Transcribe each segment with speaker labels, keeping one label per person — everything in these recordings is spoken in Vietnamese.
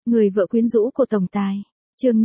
Speaker 1: Người vợ quyến rũ của tổng tài. Chương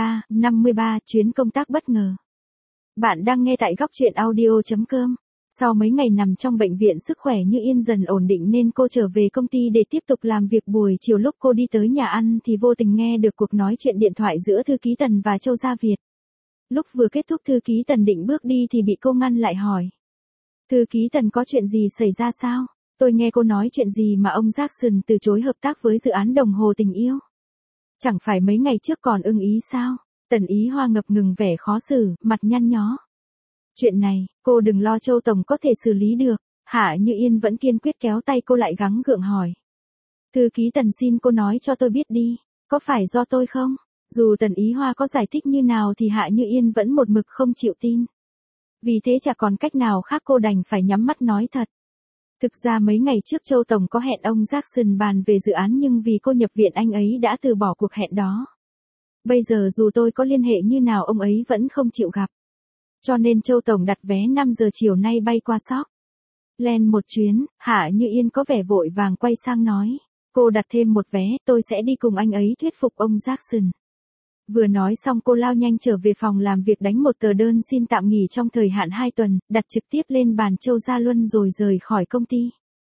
Speaker 1: 53, chuyến công tác bất ngờ. Bạn đang nghe tại góc truyện audio.com. Sau mấy ngày nằm trong bệnh viện, sức khỏe Như Yên dần ổn định nên cô trở về công ty để tiếp tục làm việc. Buổi chiều lúc cô đi tới nhà ăn thì vô tình nghe được cuộc nói chuyện điện thoại giữa thư ký Tần và Châu Gia Việt. Lúc vừa kết thúc, thư ký Tần định bước đi thì bị cô ngăn lại hỏi. Thư ký Tần, có chuyện gì xảy ra sao? Tôi nghe cô nói chuyện gì mà ông Jackson từ chối hợp tác với dự án đồng hồ tình yêu. Chẳng phải mấy ngày trước còn ưng ý sao? Tần Ý Hoa ngập ngừng vẻ khó xử, mặt nhăn nhó. Chuyện này, cô đừng lo, Châu Tổng có thể xử lý được. Hạ Như Yên vẫn kiên quyết kéo tay cô lại, gắng gượng hỏi. Thư ký Tần, xin cô nói cho tôi biết đi, có phải do tôi không? Dù Tần Ý Hoa có giải thích như nào thì Hạ Như Yên vẫn một mực không chịu tin. Vì thế chả còn cách nào khác, cô đành phải nhắm mắt nói thật. Thực ra mấy ngày trước Châu Tổng có hẹn ông Jackson bàn về dự án, nhưng vì cô nhập viện anh ấy đã từ bỏ cuộc hẹn đó. Bây giờ dù tôi có liên hệ như nào ông ấy vẫn không chịu gặp. Cho nên Châu Tổng đặt vé 5 giờ chiều nay bay qua Scotland một chuyến. Hạ Như Yên có vẻ vội vàng quay sang nói. Cô đặt thêm một vé, tôi sẽ đi cùng anh ấy thuyết phục ông Jackson. Vừa nói xong cô lao nhanh trở về phòng làm việc, đánh một tờ đơn xin tạm nghỉ trong thời hạn 2 tuần, đặt trực tiếp lên bàn Châu Gia Luân rồi rời khỏi công ty.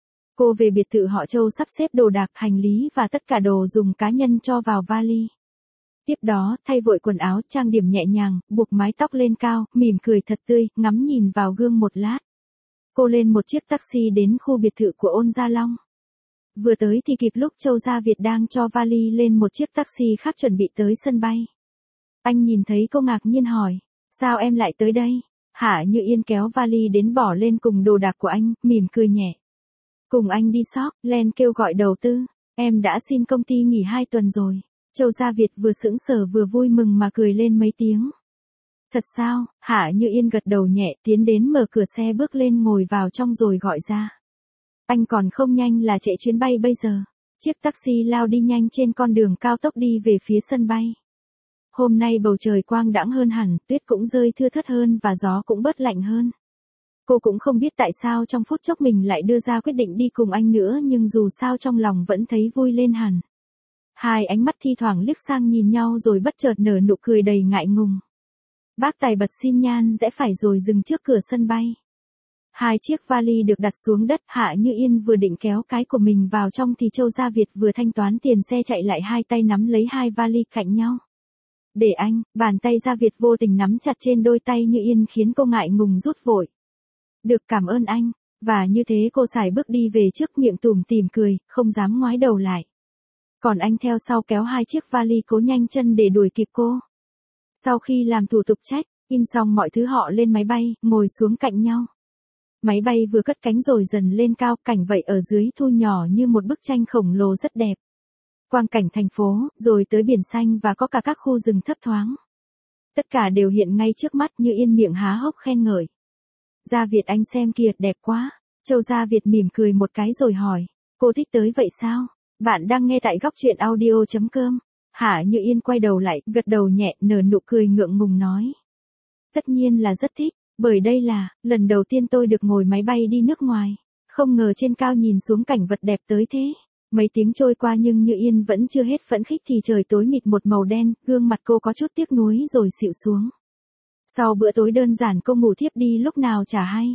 Speaker 1: Cô về biệt thự họ Châu sắp xếp đồ đạc, hành lý và tất cả đồ dùng cá nhân cho vào vali. Tiếp đó, thay vội quần áo, trang điểm nhẹ nhàng, buộc mái tóc lên cao, mỉm cười thật tươi, ngắm nhìn vào gương một lát. Cô lên một chiếc taxi đến khu biệt thự của Ôn Gia Long. Vừa tới thì kịp lúc Châu Gia Việt đang cho vali lên một chiếc taxi khác chuẩn bị tới sân bay. Anh nhìn thấy cô ngạc nhiên hỏi, sao em lại tới đây? Hạ Như Yên kéo vali đến bỏ lên cùng đồ đạc của anh, mỉm cười nhẹ. Cùng anh đi Scotland kêu gọi đầu tư, em đã xin công ty nghỉ 2 tuần rồi. Châu Gia Việt vừa sững sờ vừa vui mừng mà cười lên mấy tiếng. Thật sao? Hạ Như Yên gật đầu nhẹ, tiến đến mở cửa xe bước lên ngồi vào trong rồi gọi ra. Anh còn không nhanh là chạy chuyến bay bây giờ. Chiếc taxi lao đi nhanh trên con đường cao tốc đi về phía sân bay. Hôm nay bầu trời quang đãng hơn hẳn, tuyết cũng rơi thưa thớt hơn và gió cũng bớt lạnh hơn. Cô cũng không biết tại sao trong phút chốc mình lại đưa ra quyết định đi cùng anh nữa, nhưng dù sao trong lòng vẫn thấy vui lên hẳn. Hai ánh mắt thi thoảng liếc sang nhìn nhau rồi bất chợt nở nụ cười đầy ngại ngùng. Bác tài bật xin nhan rẽ phải rồi dừng trước cửa sân bay. Hai chiếc vali được đặt xuống đất, Hạ Như Yên vừa định kéo cái của mình vào trong thì Châu Gia Việt vừa thanh toán tiền xe chạy lại, hai tay nắm lấy hai vali cạnh nhau. Để anh, bàn tay Gia Việt vô tình nắm chặt trên đôi tay Như Yên khiến cô ngại ngùng rút vội. Được, cảm ơn anh. Và như thế cô sải bước đi về trước, miệng tủm tỉm cười, không dám ngoái đầu lại. Còn anh theo sau kéo hai chiếc vali cố nhanh chân để đuổi kịp cô. Sau khi làm thủ tục check-in xong mọi thứ, họ lên máy bay, ngồi xuống cạnh nhau. Máy bay vừa cất cánh rồi dần lên cao, cảnh vậy ở dưới thu nhỏ như một bức tranh khổng lồ rất đẹp. Quang cảnh thành phố, rồi tới biển xanh và có cả các khu rừng thấp thoáng. Tất cả đều hiện ngay trước mắt. Như Yên miệng há hốc khen ngợi. Gia Việt, anh xem kìa, đẹp quá. Châu Gia Việt mỉm cười một cái rồi hỏi, cô thích tới vậy sao? Bạn đang nghe tại góc truyện audio.com. Hạ Như Yên quay đầu lại, gật đầu nhẹ, nở nụ cười ngượng ngùng nói. Tất nhiên là rất thích, bởi đây là lần đầu tiên tôi được ngồi máy bay đi nước ngoài. Không ngờ trên cao nhìn xuống cảnh vật đẹp tới thế. Mấy tiếng trôi qua nhưng Như Yên vẫn chưa hết phấn khích thì trời tối mịt một màu đen, gương mặt cô có chút tiếc nuối rồi xịu xuống. Sau bữa tối đơn giản cô ngủ thiếp đi lúc nào chả hay.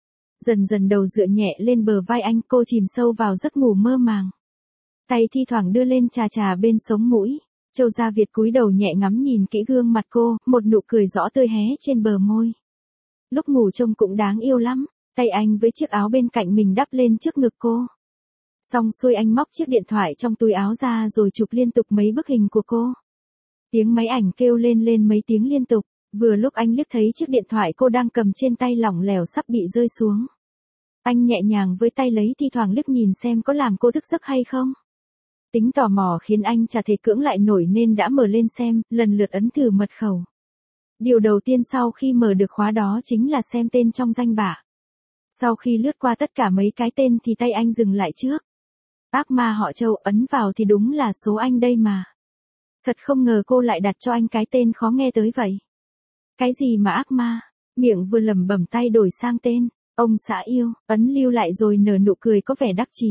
Speaker 1: Dần dần đầu dựa nhẹ lên bờ vai anh, cô chìm sâu vào giấc ngủ mơ màng. Tay thi thoảng đưa lên chà chà bên sống mũi. Châu Gia Việt cúi đầu nhẹ ngắm nhìn kỹ gương mặt cô, một nụ cười rõ tươi hé trên bờ môi. Lúc ngủ trông cũng đáng yêu lắm. Tay anh với chiếc áo bên cạnh mình đắp lên trước ngực cô. Xong xuôi anh móc chiếc điện thoại trong túi áo ra rồi chụp liên tục mấy bức hình của cô. Tiếng máy ảnh kêu lên mấy tiếng liên tục. Vừa lúc anh liếc thấy chiếc điện thoại cô đang cầm trên tay lỏng lẻo sắp bị rơi xuống. Anh nhẹ nhàng với tay lấy, thi thoảng liếc nhìn xem có làm cô thức giấc hay không. Tính tò mò khiến anh chả thể cưỡng lại nổi nên đã mở lên xem, lần lượt ấn thử mật khẩu. Điều đầu tiên sau khi mở được khóa đó chính là xem tên trong danh bạ. Sau khi lướt qua tất cả mấy cái tên thì tay anh dừng lại trước. Ác ma họ Châu, ấn vào thì đúng là số anh đây mà. Thật không ngờ cô lại đặt cho anh cái tên khó nghe tới vậy. Cái gì mà ác ma? Miệng vừa lẩm bẩm tay đổi sang tên. Ông xã yêu, ấn lưu lại rồi nở nụ cười có vẻ đắc chí.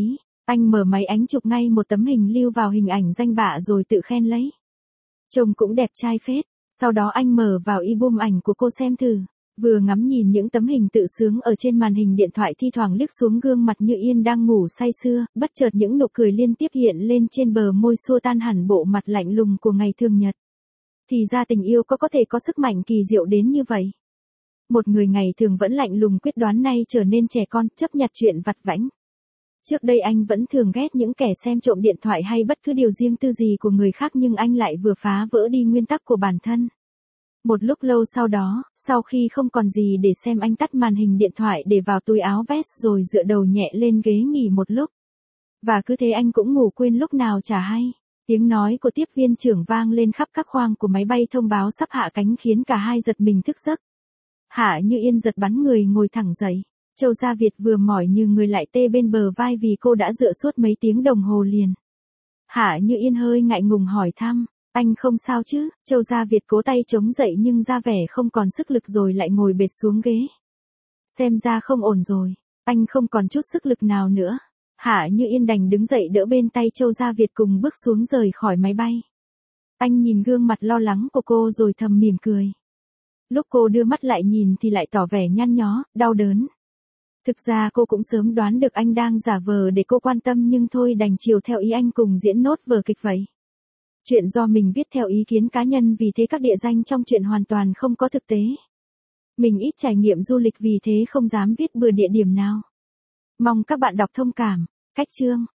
Speaker 1: Anh mở máy ảnh chụp ngay một tấm hình lưu vào hình ảnh danh bạ rồi tự khen lấy. Trông cũng đẹp trai phết. Sau đó anh mở vào album ảnh của cô xem thử. Vừa ngắm nhìn những tấm hình tự sướng ở trên màn hình điện thoại thi thoảng liếc xuống gương mặt Như Yên đang ngủ say sưa, bất chợt những nụ cười liên tiếp hiện lên trên bờ môi xua tan hẳn bộ mặt lạnh lùng của ngày thường nhật. Thì ra tình yêu có thể có sức mạnh kỳ diệu đến như vậy. Một người ngày thường vẫn lạnh lùng quyết đoán nay trở nên trẻ con, chấp nhặt chuyện vặt vãnh. Trước đây anh vẫn thường ghét những kẻ xem trộm điện thoại hay bất cứ điều riêng tư gì của người khác, nhưng anh lại vừa phá vỡ đi nguyên tắc của bản thân. Một lúc lâu sau đó, sau khi không còn gì để xem, anh tắt màn hình điện thoại để vào túi áo vest rồi dựa đầu nhẹ lên ghế nghỉ một lúc. Và cứ thế anh cũng ngủ quên lúc nào chả hay. Tiếng nói của tiếp viên trưởng vang lên khắp các khoang của máy bay thông báo sắp hạ cánh khiến cả hai giật mình thức giấc. Hạ Như Yên giật bắn người ngồi thẳng dậy. Châu Gia Việt vừa mỏi như người lại tê bên bờ vai vì cô đã dựa suốt mấy tiếng đồng hồ liền. Hạ Như Yên hơi ngại ngùng hỏi thăm, anh không sao chứ? Châu Gia Việt cố tay chống dậy nhưng ra vẻ không còn sức lực rồi lại ngồi bệt xuống ghế. Xem ra không ổn rồi, anh không còn chút sức lực nào nữa. Hạ Như Yên đành đứng dậy đỡ bên tay Châu Gia Việt cùng bước xuống rời khỏi máy bay. Anh nhìn gương mặt lo lắng của cô rồi thầm mỉm cười. Lúc cô đưa mắt lại nhìn thì lại tỏ vẻ nhăn nhó, đau đớn. Thực ra cô cũng sớm đoán được anh đang giả vờ để cô quan tâm, nhưng thôi đành chiều theo ý anh cùng diễn nốt vở kịch vậy. Chuyện do mình viết theo ý kiến cá nhân, vì thế các địa danh trong chuyện hoàn toàn không có thực tế. Mình ít trải nghiệm du lịch vì thế không dám viết bừa địa điểm nào. Mong các bạn đọc thông cảm. Cách chương